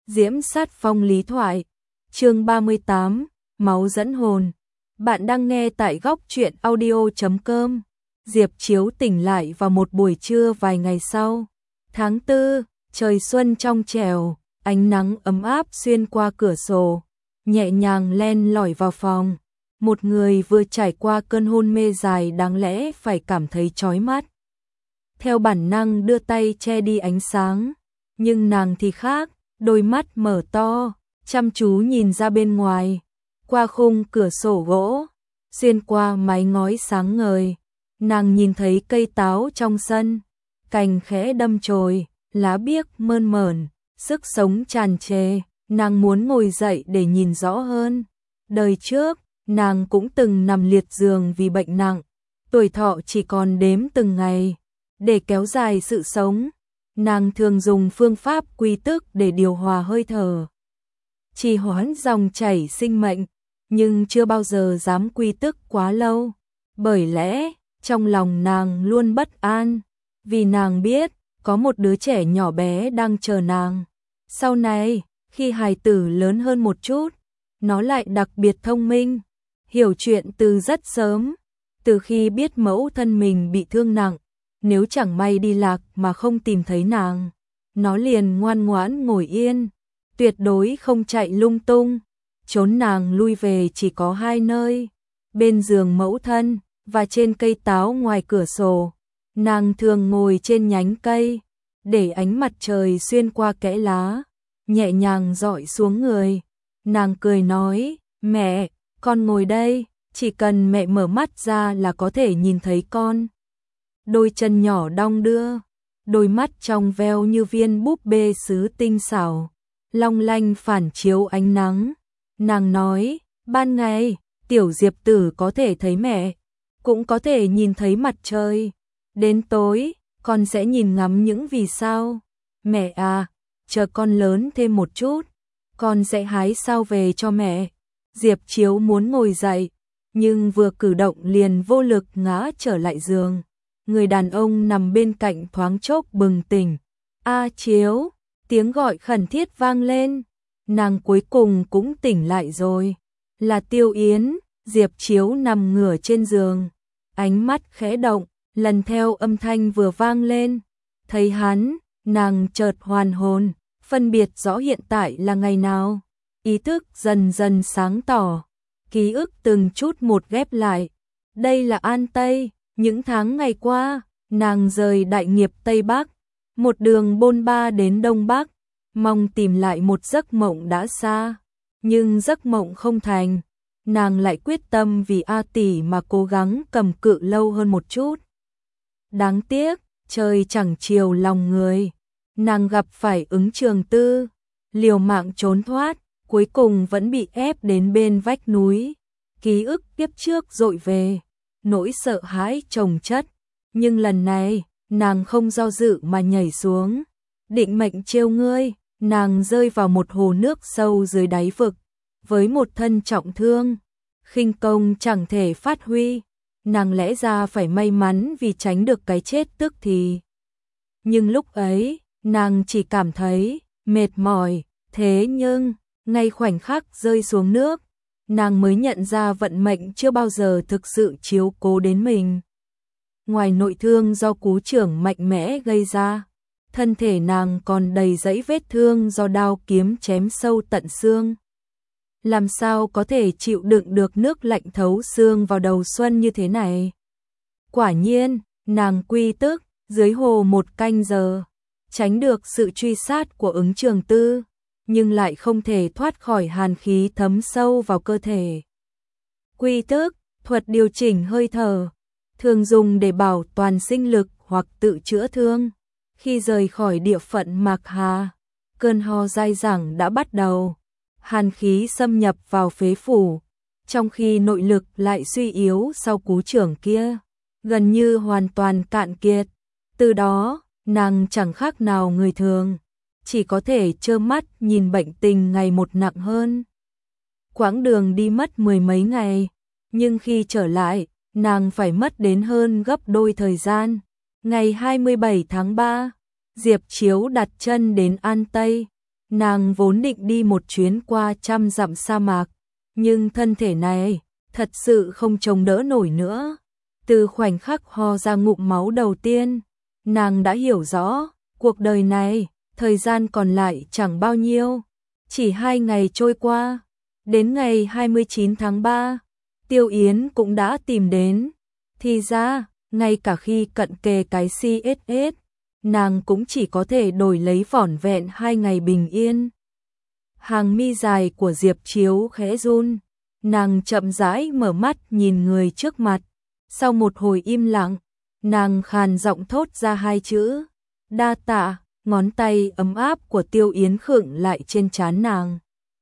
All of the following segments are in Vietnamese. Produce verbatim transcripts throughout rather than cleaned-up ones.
Diễm sát phong lý thoại, chương ba mươi tám, máu dẫn hồn. Bạn đang nghe tại góc truyện audio chấm com. Diệp Chiếu tỉnh lại vào một buổi trưa vài ngày sau. Tháng tư, trời xuân trong trẻo, ánh nắng ấm áp xuyên qua cửa sổ, nhẹ nhàng len lỏi vào phòng. Một người vừa trải qua cơn hôn mê dài đáng lẽ phải cảm thấy chói mắt. Theo bản năng đưa tay che đi ánh sáng, nhưng nàng thì khác, đôi mắt mở to, chăm chú nhìn ra bên ngoài, qua khung cửa sổ gỗ, xuyên qua mái ngói sáng ngời. Nàng nhìn thấy cây táo trong sân, cành khẽ đâm chồi, lá biếc mơn mởn, sức sống tràn trề. Nàng muốn ngồi dậy để nhìn rõ hơn. Đời trước, nàng cũng từng nằm liệt giường vì bệnh nặng, tuổi thọ chỉ còn đếm từng ngày. Để kéo dài sự sống, nàng thường dùng phương pháp quy tức để điều hòa hơi thở, trì hoãn dòng chảy sinh mệnh, nhưng chưa bao giờ dám quy tức quá lâu. Bởi lẽ, trong lòng nàng luôn bất an, vì nàng biết, có một đứa trẻ nhỏ bé đang chờ nàng. Sau này, khi hài tử lớn hơn một chút, nó lại đặc biệt thông minh, hiểu chuyện từ rất sớm. Từ khi biết mẫu thân mình bị thương nặng, nếu chẳng may đi lạc mà không tìm thấy nàng, nó liền ngoan ngoãn ngồi yên, tuyệt đối không chạy lung tung. Trốn nàng lui về chỉ có hai nơi, bên giường mẫu thân và trên cây táo ngoài cửa sổ. Nàng thường ngồi trên nhánh cây, để ánh mặt trời xuyên qua kẽ lá, nhẹ nhàng rọi xuống người. Nàng cười nói, mẹ, con ngồi đây, chỉ cần mẹ mở mắt ra là có thể nhìn thấy con. Đôi chân nhỏ đong đưa, đôi mắt trong veo như viên búp bê sứ tinh xảo, long lanh phản chiếu ánh nắng. Nàng nói, ban ngày, tiểu Diệp tử có thể thấy mẹ, cũng có thể nhìn thấy mặt trời. Đến tối, con sẽ nhìn ngắm những vì sao. Mẹ à, chờ con lớn thêm một chút, con sẽ hái sao về cho mẹ. Diệp Chiếu muốn ngồi dậy, nhưng vừa cử động liền vô lực ngã trở lại giường. Người đàn ông nằm bên cạnh thoáng chốc bừng tỉnh. A Chiếu, tiếng gọi khẩn thiết vang lên. Nàng cuối cùng cũng tỉnh lại rồi. Là Tiêu Yến. Diệp Chiếu nằm ngửa trên giường, ánh mắt khẽ động, lần theo âm thanh vừa vang lên. Thấy hắn, nàng chợt hoàn hồn, phân biệt rõ hiện tại là ngày nào. Ý thức dần dần sáng tỏ, ký ức từng chút một ghép lại. Đây là An Tây. Những tháng ngày qua, nàng rời đại nghiệp Tây Bắc, một đường bôn ba đến Đông Bắc, mong tìm lại một giấc mộng đã xa. Nhưng giấc mộng không thành, nàng lại quyết tâm vì A tỷ mà cố gắng cầm cự lâu hơn một chút. Đáng tiếc, trời chẳng chiều lòng người. Nàng gặp phải Ứng Trường Tư, liều mạng trốn thoát, cuối cùng vẫn bị ép đến bên vách núi. Ký ức kiếp trước dội về, nỗi sợ hãi chồng chất, nhưng lần này, nàng không do dự mà nhảy xuống. Định mệnh trêu ngươi, nàng rơi vào một hồ nước sâu dưới đáy vực, với một thân trọng thương, khinh công chẳng thể phát huy. Nàng lẽ ra phải may mắn vì tránh được cái chết tức thì. Nhưng lúc ấy, nàng chỉ cảm thấy mệt mỏi. Thế nhưng, ngay khoảnh khắc rơi xuống nước, nàng mới nhận ra vận mệnh chưa bao giờ thực sự chiếu cố đến mình. Ngoài nội thương do cú chưởng mạnh mẽ gây ra, thân thể nàng còn đầy dẫy vết thương do đao kiếm chém sâu tận xương. Làm sao có thể chịu đựng được nước lạnh thấu xương vào đầu xuân như thế này? Quả nhiên, nàng quy tức dưới hồ một canh giờ, tránh được sự truy sát của Ứng Trường Tư, nhưng lại không thể thoát khỏi hàn khí thấm sâu vào cơ thể. Quy tức, thuật điều chỉnh hơi thở, thường dùng để bảo toàn sinh lực hoặc tự chữa thương. Khi rời khỏi địa phận Mạc Hà, cơn ho dai dẳng đã bắt đầu. Hàn khí xâm nhập vào phế phủ, trong khi nội lực lại suy yếu sau cú chưởng kia, gần như hoàn toàn cạn kiệt. Từ đó, nàng chẳng khác nào người thường, chỉ có thể trơ mắt nhìn bệnh tình ngày một nặng hơn. Quãng đường đi mất mười mấy ngày, nhưng khi trở lại, nàng phải mất đến hơn gấp đôi thời gian. Ngày hai mươi bảy tháng ba, Diệp Chiếu đặt chân đến An Tây. Nàng vốn định đi một chuyến qua trăm dặm sa mạc, nhưng thân thể này thật sự không chống đỡ nổi nữa. Từ khoảnh khắc ho ra ngụm máu đầu tiên, nàng đã hiểu rõ, cuộc đời này, thời gian còn lại chẳng bao nhiêu. Chỉ hai ngày trôi qua, đến ngày hai mươi chín tháng ba, Tiêu Yến cũng đã tìm đến. Thì ra, ngay cả khi cận kề cái xê ét ét, nàng cũng chỉ có thể đổi lấy vỏn vẹn hai ngày bình yên. Hàng mi dài của Diệp Chiếu khẽ run, nàng chậm rãi mở mắt nhìn người trước mặt. Sau một hồi im lặng, nàng khàn giọng thốt ra hai chữ, đa tạ. Ngón tay ấm áp của Tiêu Yến khựng lại trên trán nàng,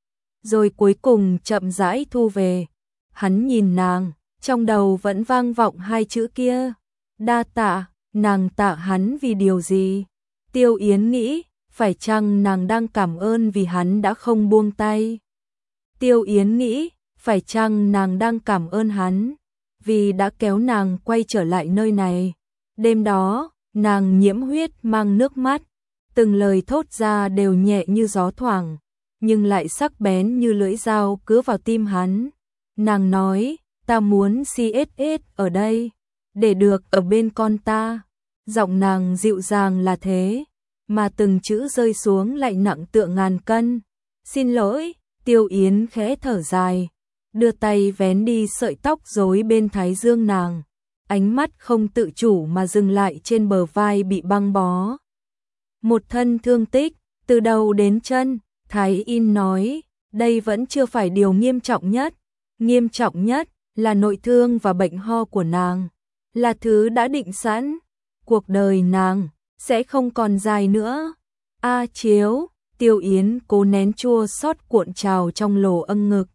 rồi cuối cùng chậm rãi thu về. Hắn nhìn nàng, trong đầu vẫn vang vọng hai chữ kia, đa tạ. Nàng tạ hắn vì điều gì? Tiêu Yến nghĩ, phải chăng nàng đang cảm ơn vì hắn đã không buông tay? Tiêu Yến nghĩ, phải chăng nàng đang cảm ơn hắn vì đã kéo nàng quay trở lại nơi này? Đêm đó, nàng nhiễm huyết mang nước mắt, từng lời thốt ra đều nhẹ như gió thoảng, nhưng lại sắc bén như lưỡi dao cứa vào tim hắn. Nàng nói, ta muốn xê ét ét ở đây, để được ở bên con ta. Giọng nàng dịu dàng là thế, mà từng chữ rơi xuống lại nặng tựa ngàn cân. Xin lỗi. Tiêu Yến khẽ thở dài, đưa tay vén đi sợi tóc rối bên thái dương nàng. Ánh mắt không tự chủ mà dừng lại trên bờ vai bị băng bó. Một thân thương tích, từ đầu đến chân. Thái Y nói, đây vẫn chưa phải điều nghiêm trọng nhất. Nghiêm trọng nhất là nội thương và bệnh ho của nàng, là thứ đã định sẵn. Cuộc đời nàng sẽ không còn dài nữa. A Chiếu. Tiêu Yến cố nén chua xót cuộn trào trong lỗ âng ngực,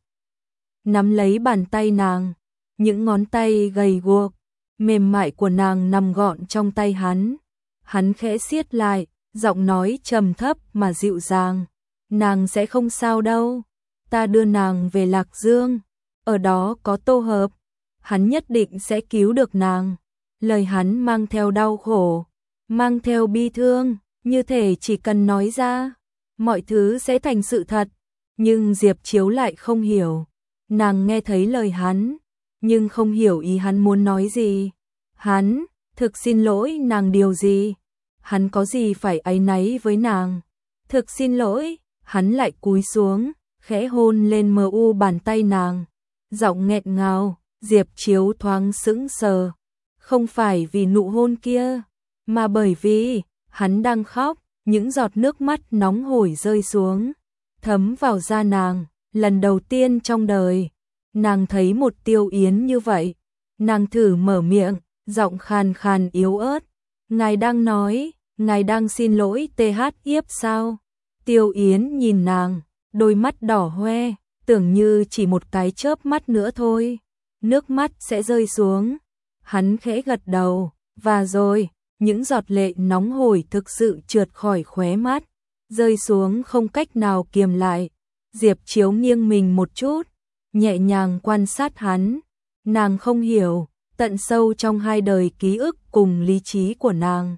nắm lấy bàn tay nàng. Những ngón tay gầy guộc, mềm mại của nàng nằm gọn trong tay hắn. Hắn khẽ siết lại, giọng nói trầm thấp mà dịu dàng, nàng sẽ không sao đâu. Ta đưa nàng về Lạc Dương, ở đó có Tô Hợp, hắn nhất định sẽ cứu được nàng. Lời hắn mang theo đau khổ, mang theo bi thương, như thể chỉ cần nói ra, mọi thứ sẽ thành sự thật. Nhưng Diệp Chiếu lại không hiểu. Nàng nghe thấy lời hắn, nhưng không hiểu ý hắn muốn nói gì. Hắn thực xin lỗi nàng điều gì? Hắn có gì phải áy náy với nàng? Thực xin lỗi. Hắn lại cúi xuống, khẽ hôn lên mờ u bàn tay nàng, giọng nghẹn ngào. Diệp Chiếu thoáng sững sờ, không phải vì nụ hôn kia, mà bởi vì hắn đang khóc. Những giọt nước mắt nóng hổi rơi xuống, thấm vào da nàng. Lần đầu tiên trong đời, nàng thấy một Tiêu Yến như vậy. Nàng thử mở miệng, giọng khàn khàn yếu ớt. Ngài đang nói, ngài đang xin lỗi tê hát yếp sao? Tiêu Yến nhìn nàng, đôi mắt đỏ hoe, tưởng như chỉ một cái chớp mắt nữa thôi, nước mắt sẽ rơi xuống. Hắn khẽ gật đầu, và rồi, những giọt lệ nóng hổi thực sự trượt khỏi khóe mắt, rơi xuống không cách nào kiềm lại. Diệp Chiếu nghiêng mình một chút, nhẹ nhàng quan sát hắn. Nàng không hiểu, tận sâu trong hai đời ký ức cùng lý trí của nàng,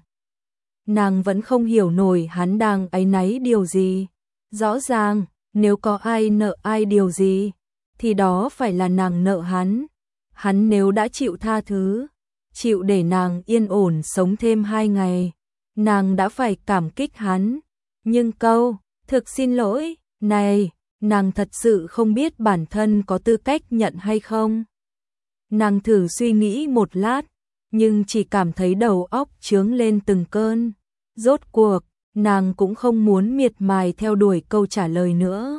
nàng vẫn không hiểu nổi hắn đang áy náy điều gì. Rõ ràng, nếu có ai nợ ai điều gì, thì đó phải là nàng nợ hắn. Hắn nếu đã chịu tha thứ, chịu để nàng yên ổn sống thêm hai ngày, nàng đã phải cảm kích hắn. Nhưng câu, thực xin lỗi, này, nàng thật sự không biết bản thân có tư cách nhận hay không. Nàng thử suy nghĩ một lát, nhưng chỉ cảm thấy đầu óc chướng lên từng cơn. Rốt cuộc, nàng cũng không muốn miệt mài theo đuổi câu trả lời nữa.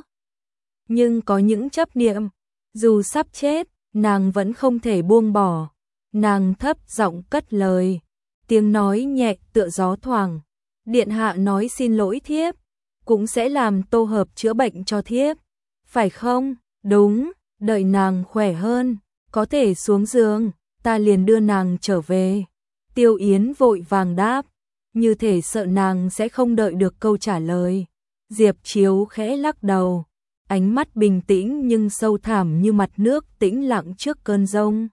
Nhưng có những chấp niệm, dù sắp chết, nàng vẫn không thể buông bỏ. Nàng thấp giọng cất lời, tiếng nói nhẹ tựa gió thoảng. Điện hạ nói xin lỗi thiếp, cũng sẽ làm Tô Hợp chữa bệnh cho thiếp, phải không? Đúng, đợi nàng khỏe hơn, có thể xuống giường, ta liền đưa nàng trở về. Tiêu Yến vội vàng đáp, như thể sợ nàng sẽ không đợi được câu trả lời. Diệp Chiếu khẽ lắc đầu, ánh mắt bình tĩnh nhưng sâu thẳm như mặt nước tĩnh lặng trước cơn giông.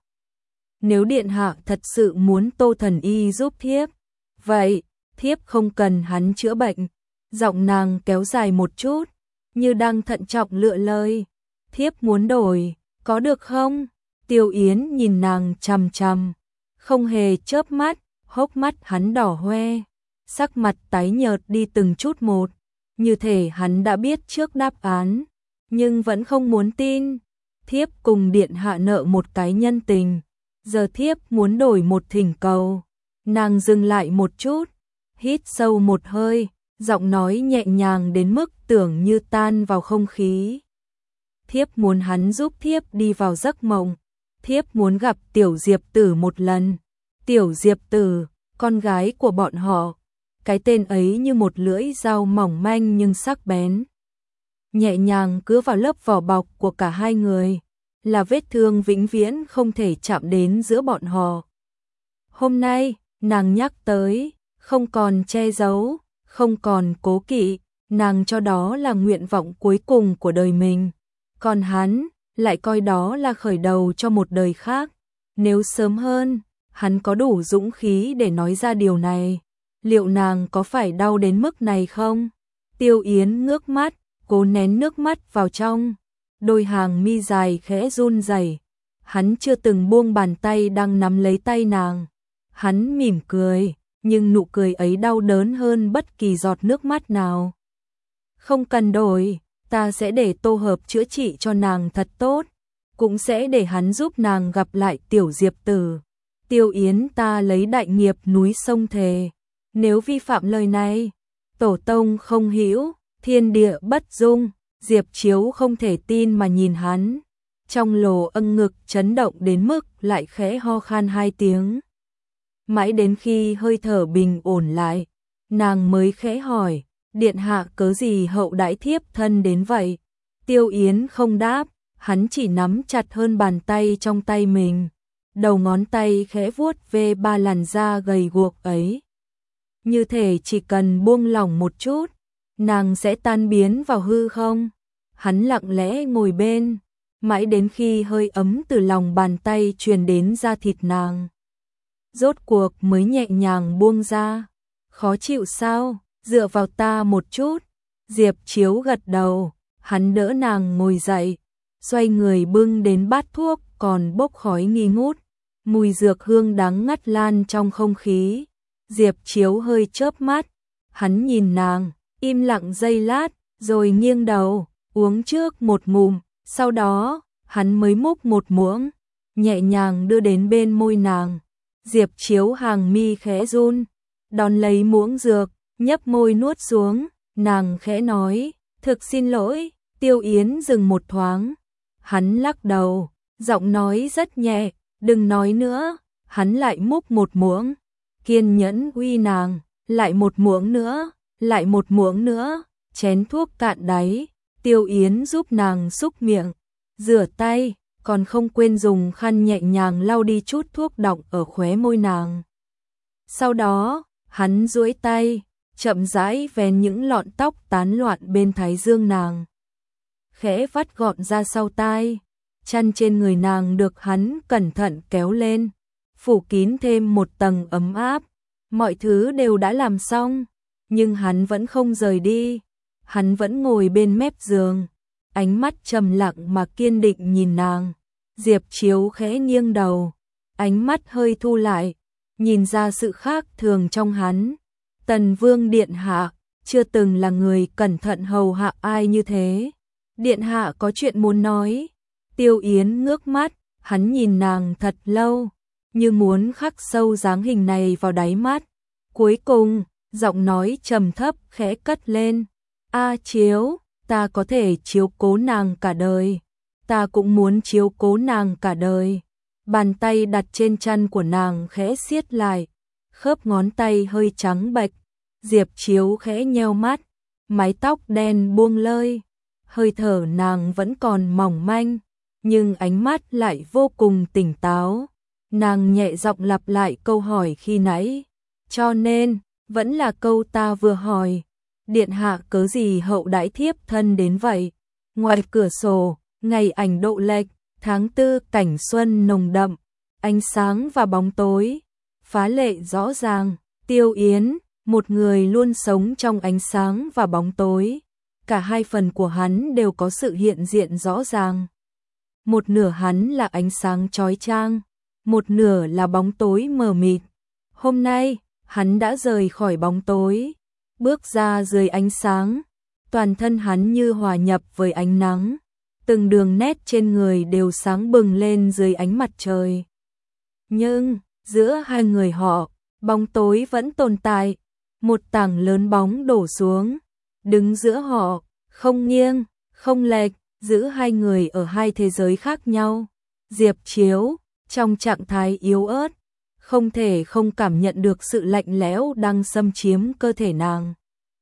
Nếu điện hạ thật sự muốn Tô thần y giúp thiếp, vậy thiếp không cần hắn chữa bệnh. Giọng nàng kéo dài một chút, như đang thận trọng lựa lời. Thiếp muốn đổi, có được không? Tiêu Yến nhìn nàng chằm chằm, không hề chớp mắt, hốc mắt hắn đỏ hoe, sắc mặt tái nhợt đi từng chút một, như thể hắn đã biết trước đáp án, nhưng vẫn không muốn tin. Thiếp cùng điện hạ nợ một cái nhân tình, giờ thiếp muốn đổi một thỉnh cầu. Nàng dừng lại một chút, hít sâu một hơi, giọng nói nhẹ nhàng đến mức tưởng như tan vào không khí. Thiếp muốn hắn giúp thiếp đi vào giấc mộng. Thiếp muốn gặp Tiểu Diệp Tử một lần. Tiểu Diệp Tử, con gái của bọn họ. Cái tên ấy như một lưỡi dao mỏng manh nhưng sắc bén, nhẹ nhàng cứa vào lớp vỏ bọc của cả hai người, là vết thương vĩnh viễn không thể chạm đến giữa bọn họ. Hôm nay, nàng nhắc tới, không còn che giấu, không còn cố kỵ, nàng cho đó là nguyện vọng cuối cùng của đời mình. Còn hắn, lại coi đó là khởi đầu cho một đời khác. Nếu sớm hơn, hắn có đủ dũng khí để nói ra điều này, liệu nàng có phải đau đến mức này không? Tiêu Yến ngước mắt, cố nén nước mắt vào trong, đôi hàng mi dài khẽ run rẩy. Hắn chưa từng buông bàn tay đang nắm lấy tay nàng. Hắn mỉm cười, nhưng nụ cười ấy đau đớn hơn bất kỳ giọt nước mắt nào. Không cần đổi, ta sẽ để Tô Hợp chữa trị cho nàng thật tốt, cũng sẽ để hắn giúp nàng gặp lại Tiểu Diệp Tử. Tiêu Yến, ta lấy đại nghiệp núi sông thề, nếu vi phạm lời này, tổ tông không hữu, thiên địa bất dung. Diệp Chiếu không thể tin mà nhìn hắn, trong lồ âng ngực chấn động đến mức lại khẽ ho khan hai tiếng. Mãi đến khi hơi thở bình ổn lại, nàng mới khẽ hỏi, điện hạ cớ gì hậu đãi thiếp thân đến vậy? Tiêu Yến không đáp, hắn chỉ nắm chặt hơn bàn tay trong tay mình, đầu ngón tay khẽ vuốt về ba làn da gầy guộc ấy. Như thể chỉ cần buông lỏng một chút, nàng sẽ tan biến vào hư không. Hắn lặng lẽ ngồi bên, mãi đến khi hơi ấm từ lòng bàn tay truyền đến da thịt nàng, rốt cuộc mới nhẹ nhàng buông ra. Khó chịu sao? Dựa vào ta một chút. Diệp Chiếu gật đầu, hắn đỡ nàng ngồi dậy, xoay người bưng đến bát thuốc còn bốc khói nghi ngút, mùi dược hương đắng ngắt lan trong không khí. Diệp Chiếu hơi chớp mắt, hắn nhìn nàng, im lặng giây lát, rồi nghiêng đầu, uống trước một ngụm, sau đó, hắn mới múc một muỗng, nhẹ nhàng đưa đến bên môi nàng. Diệp Chiếu hàng mi khẽ run, đón lấy muỗng dược, nhấp môi nuốt xuống, nàng khẽ nói, thực xin lỗi. Tiêu Yến dừng một thoáng, hắn lắc đầu, giọng nói rất nhẹ, đừng nói nữa. Hắn lại múc một muỗng, kiên nhẫn uy nàng, lại một muỗng nữa, lại một muỗng nữa, chén thuốc cạn đáy. Tiêu Yến giúp nàng xúc miệng, rửa tay, còn không quên dùng khăn nhẹ nhàng lau đi chút thuốc đọng ở khóe môi nàng. Sau đó, hắn duỗi tay, chậm rãi vén những lọn tóc tán loạn bên thái dương nàng, khẽ vắt gọn ra sau tai. Chăn trên người nàng được hắn cẩn thận kéo lên, phủ kín thêm một tầng ấm áp. Mọi thứ đều đã làm xong, nhưng hắn vẫn không rời đi. Hắn vẫn ngồi bên mép giường, ánh mắt trầm lặng mà kiên định nhìn nàng. Diệp Chiếu khẽ nghiêng đầu, ánh mắt hơi thu lại, nhìn ra sự khác thường trong hắn. Tần Vương điện hạ chưa từng là người cẩn thận hầu hạ ai như thế. Điện hạ có chuyện muốn nói. Tiêu Yến ngước mắt, hắn nhìn nàng thật lâu, như muốn khắc sâu dáng hình này vào đáy mắt. Cuối cùng, giọng nói trầm thấp khẽ cất lên. A Chiếu, ta có thể chiếu cố nàng cả đời. Ta cũng muốn chiếu cố nàng cả đời. Bàn tay đặt trên chăn của nàng khẽ siết lại, khớp ngón tay hơi trắng bệch. Diệp Chiếu khẽ nheo mắt, mái tóc đen buông lơi. Hơi thở nàng vẫn còn mỏng manh, nhưng ánh mắt lại vô cùng tỉnh táo. Nàng nhẹ giọng lặp lại câu hỏi khi nãy, cho nên, vẫn là câu ta vừa hỏi. Điện hạ cớ gì hậu đãi thiếp thân đến vậy? Ngoài cửa sổ, ngày ảnh độ lệch, tháng tư cảnh xuân nồng đậm, ánh sáng và bóng tối, phá lệ rõ ràng. Tiêu Yến, một người luôn sống trong ánh sáng và bóng tối. Cả hai phần của hắn đều có sự hiện diện rõ ràng. Một nửa hắn là ánh sáng chói chang, một nửa là bóng tối mờ mịt. Hôm nay, hắn đã rời khỏi bóng tối, bước ra dưới ánh sáng, toàn thân hắn như hòa nhập với ánh nắng, từng đường nét trên người đều sáng bừng lên dưới ánh mặt trời. Nhưng, giữa hai người họ, bóng tối vẫn tồn tại, một tảng lớn bóng đổ xuống, đứng giữa họ, không nghiêng, không lệch, giữ hai người ở hai thế giới khác nhau. Diệp Chiếu, trong trạng thái yếu ớt, không thể không cảm nhận được sự lạnh lẽo đang xâm chiếm cơ thể nàng.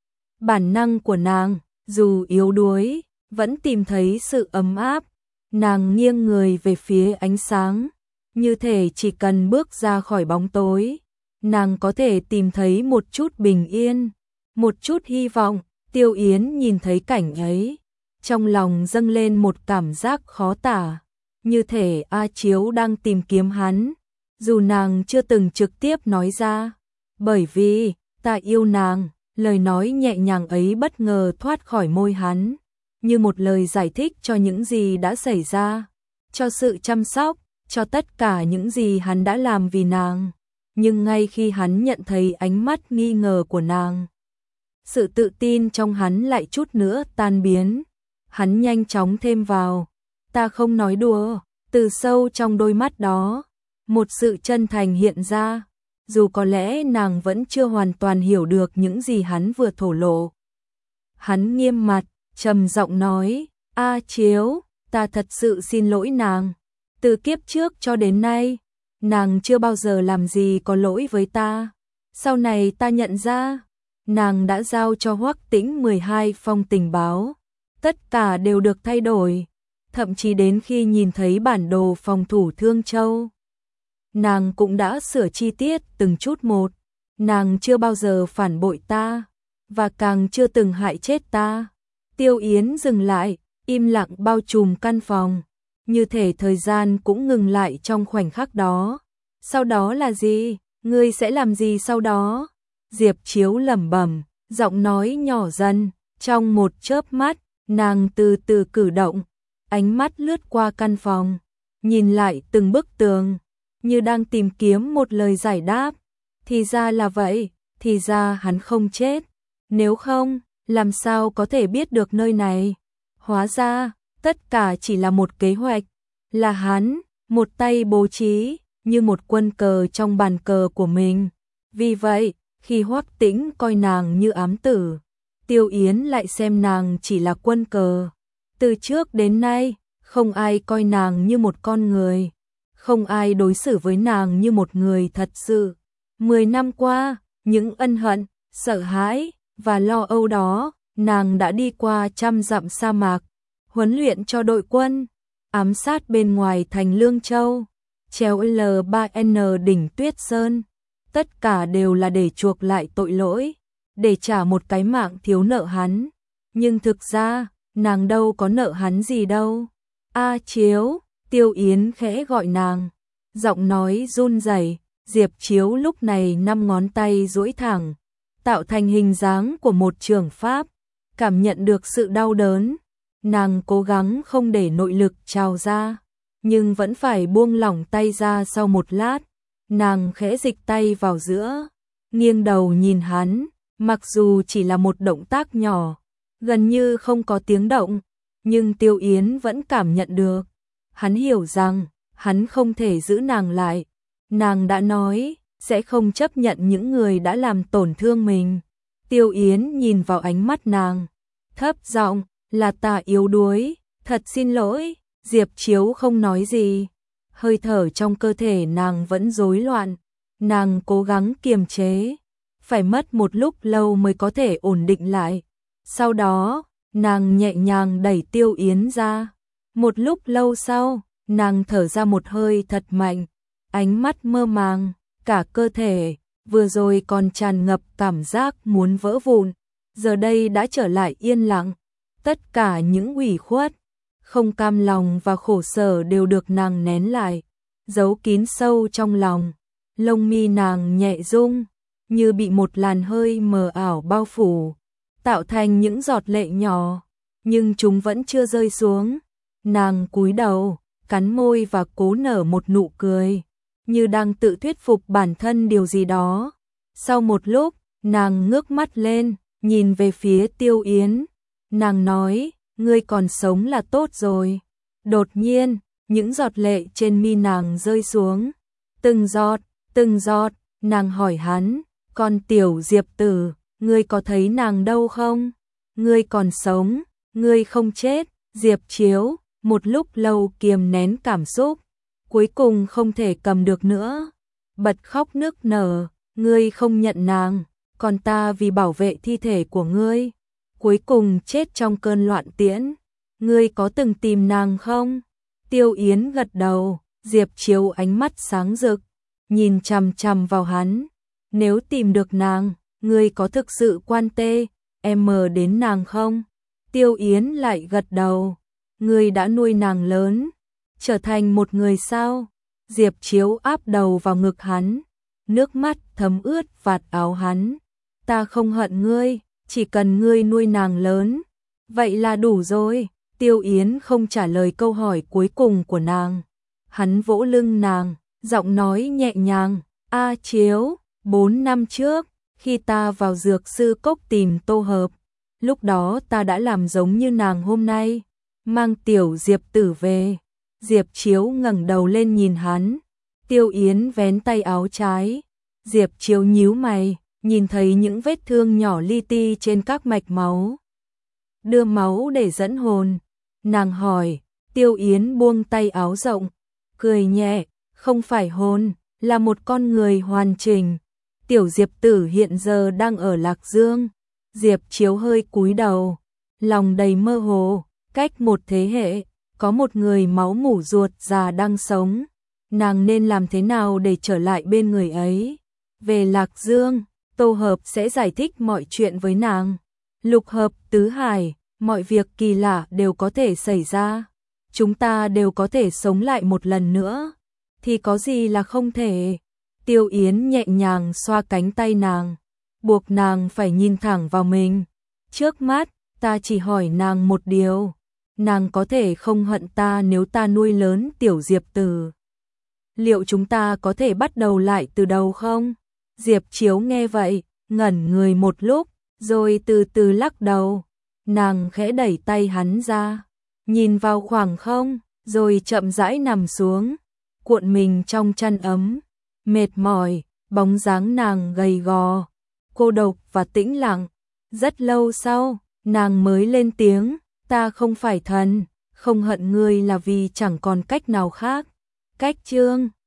Bản năng của nàng, dù yếu đuối, vẫn tìm thấy sự ấm áp. Nàng nghiêng người về phía ánh sáng, như thể chỉ cần bước ra khỏi bóng tối, nàng có thể tìm thấy một chút bình yên, một chút hy vọng. Tiêu Yến nhìn thấy cảnh ấy, trong lòng dâng lên một cảm giác khó tả, như thể A Chiếu đang tìm kiếm hắn, dù nàng chưa từng trực tiếp nói ra. Bởi vì, ta yêu nàng, lời nói nhẹ nhàng ấy bất ngờ thoát khỏi môi hắn, như một lời giải thích cho những gì đã xảy ra, cho sự chăm sóc, cho tất cả những gì hắn đã làm vì nàng. Nhưng ngay khi hắn nhận thấy ánh mắt nghi ngờ của nàng, sự tự tin trong hắn lại chút nữa tan biến. Hắn nhanh chóng thêm vào, ta không nói đùa. Từ sâu trong đôi mắt đó, một sự chân thành hiện ra, dù có lẽ nàng vẫn chưa hoàn toàn hiểu được những gì hắn vừa thổ lộ. Hắn nghiêm mặt, trầm giọng nói, A Chiếu, ta thật sự xin lỗi nàng. Từ kiếp trước cho đến nay, nàng chưa bao giờ làm gì có lỗi với ta. Sau này ta nhận ra, nàng đã giao cho Hoắc Tĩnh mười hai phong tình báo. Tất cả đều được thay đổi, thậm chí đến khi nhìn thấy bản đồ phòng thủ Thương Châu, nàng cũng đã sửa chi tiết từng chút một. Nàng chưa bao giờ phản bội ta, và càng chưa từng hại chết ta. Tiêu Yến dừng lại, im lặng bao trùm căn phòng, như thể thời gian cũng ngừng lại trong khoảnh khắc đó. Sau đó là gì? Ngươi sẽ làm gì sau đó? Diệp Chiếu lẩm bẩm, giọng nói nhỏ dần. Trong một chớp mắt, nàng từ từ cử động, ánh mắt lướt qua căn phòng, nhìn lại từng bức tường, như đang tìm kiếm một lời giải đáp. Thì ra là vậy, thì ra hắn không chết. Nếu không, làm sao có thể biết được nơi này? Hóa ra, tất cả chỉ là một kế hoạch, là hắn, một tay bố trí, như một quân cờ trong bàn cờ của mình. Vì vậy, khi Hoắc Tĩnh coi nàng như ám tử, Tiêu Yến lại xem nàng chỉ là quân cờ. Từ trước đến nay, không ai coi nàng như một con người, không ai đối xử với nàng như một người thật sự. Mười năm qua, những ân hận, sợ hãi và lo âu đó, nàng đã đi qua trăm dặm sa mạc, huấn luyện cho đội quân, ám sát bên ngoài thành Lương Châu, trèo L ba N đỉnh Tuyết Sơn. Tất cả đều là để chuộc lại tội lỗi, để trả một cái mạng thiếu nợ hắn. Nhưng thực ra, nàng đâu có nợ hắn gì đâu. A Chiếu, Tiêu Yến khẽ gọi nàng, giọng nói run rẩy. Diệp Chiếu lúc này năm ngón tay duỗi thẳng, tạo thành hình dáng của một trường pháp. Cảm nhận được sự đau đớn, nàng cố gắng không để nội lực trào ra, nhưng vẫn phải buông lỏng tay ra. Sau một lát, nàng khẽ dịch tay vào giữa, nghiêng đầu nhìn hắn. Mặc dù chỉ là một động tác nhỏ, gần như không có tiếng động, nhưng Tiêu Yến vẫn cảm nhận được. Hắn hiểu rằng, hắn không thể giữ nàng lại. Nàng đã nói, sẽ không chấp nhận những người đã làm tổn thương mình. Tiêu Yến nhìn vào ánh mắt nàng, thấp giọng, là ta yếu đuối, thật xin lỗi. Diệp Chiếu không nói gì, hơi thở trong cơ thể nàng vẫn rối loạn. Nàng cố gắng kiềm chế, phải mất một lúc lâu mới có thể ổn định lại. Sau đó, nàng nhẹ nhàng đẩy Tiêu Yến ra. Một lúc lâu sau, nàng thở ra một hơi thật mạnh, ánh mắt mơ màng, cả cơ thể, vừa rồi còn tràn ngập cảm giác muốn vỡ vụn, giờ đây đã trở lại yên lặng. Tất cả những ủy khuất, không cam lòng và khổ sở đều được nàng nén lại, giấu kín sâu trong lòng. Lông mi nàng nhẹ rung, như bị một làn hơi mờ ảo bao phủ, tạo thành những giọt lệ nhỏ, nhưng chúng vẫn chưa rơi xuống. Nàng cúi đầu, cắn môi và cố nở một nụ cười, như đang tự thuyết phục bản thân điều gì đó. Sau một lúc, nàng ngước mắt lên, nhìn về phía Tiêu Yến. Nàng nói, ngươi còn sống là tốt rồi. Đột nhiên, những giọt lệ trên mi nàng rơi xuống. Từng giọt, từng giọt, nàng hỏi hắn, còn tiểu Diệp Tử, ngươi có thấy nàng đâu không? Ngươi còn sống, ngươi không chết. Diệp Chiếu, một lúc lâu kiềm nén cảm xúc, cuối cùng không thể cầm được nữa, bật khóc nức nở, ngươi không nhận nàng, còn ta vì bảo vệ thi thể của ngươi, cuối cùng chết trong cơn loạn tiễn, ngươi có từng tìm nàng không? Tiêu Yến gật đầu, Diệp Chiếu ánh mắt sáng rực, nhìn chằm chằm vào hắn, nếu tìm được nàng, ngươi có thực sự quan tê, em mờ đến nàng không? Tiêu Yến lại gật đầu, ngươi đã nuôi nàng lớn, trở thành một người sao? Diệp Chiếu áp đầu vào ngực hắn, nước mắt thấm ướt vạt áo hắn. Ta không hận ngươi, chỉ cần ngươi nuôi nàng lớn, vậy là đủ rồi. Tiêu Yến không trả lời câu hỏi cuối cùng của nàng. Hắn vỗ lưng nàng, giọng nói nhẹ nhàng, A Chiếu, bốn năm trước, khi ta vào dược sư cốc tìm Tô Hợp, lúc đó ta đã làm giống như nàng hôm nay, mang tiểu Diệp Tử về. Diệp Chiếu ngẩng đầu lên nhìn hắn, Tiêu Yến vén tay áo trái, Diệp Chiếu nhíu mày, nhìn thấy những vết thương nhỏ li ti trên các mạch máu. Đưa máu để dẫn hồn, nàng hỏi, Tiêu Yến buông tay áo rộng, cười nhẹ, không phải hồn, là một con người hoàn chỉnh. Tiểu Diệp Tử hiện giờ đang ở Lạc Dương. Diệp Chiếu hơi cúi đầu, lòng đầy mơ hồ, cách một thế hệ, có một người máu mủ ruột già đang sống, nàng nên làm thế nào để trở lại bên người ấy? Về Lạc Dương, Tô Hợp sẽ giải thích mọi chuyện với nàng. Lục hợp tứ hải, mọi việc kỳ lạ đều có thể xảy ra. Chúng ta đều có thể sống lại một lần nữa, thì có gì là không thể? Tiêu Yến nhẹ nhàng xoa cánh tay nàng, buộc nàng phải nhìn thẳng vào mình. Trước mắt, ta chỉ hỏi nàng một điều, nàng có thể không hận ta nếu ta nuôi lớn tiểu Diệp Tử? Liệu chúng ta có thể bắt đầu lại từ đầu không? Diệp Chiếu nghe vậy, ngẩn người một lúc, rồi từ từ lắc đầu. Nàng khẽ đẩy tay hắn ra, nhìn vào khoảng không, rồi chậm rãi nằm xuống, cuộn mình trong chăn ấm. Mệt mỏi, bóng dáng nàng gầy gò, cô độc và tĩnh lặng. Rất lâu sau, nàng mới lên tiếng, ta không phải thần, không hận ngươi là vì chẳng còn cách nào khác. Cách chương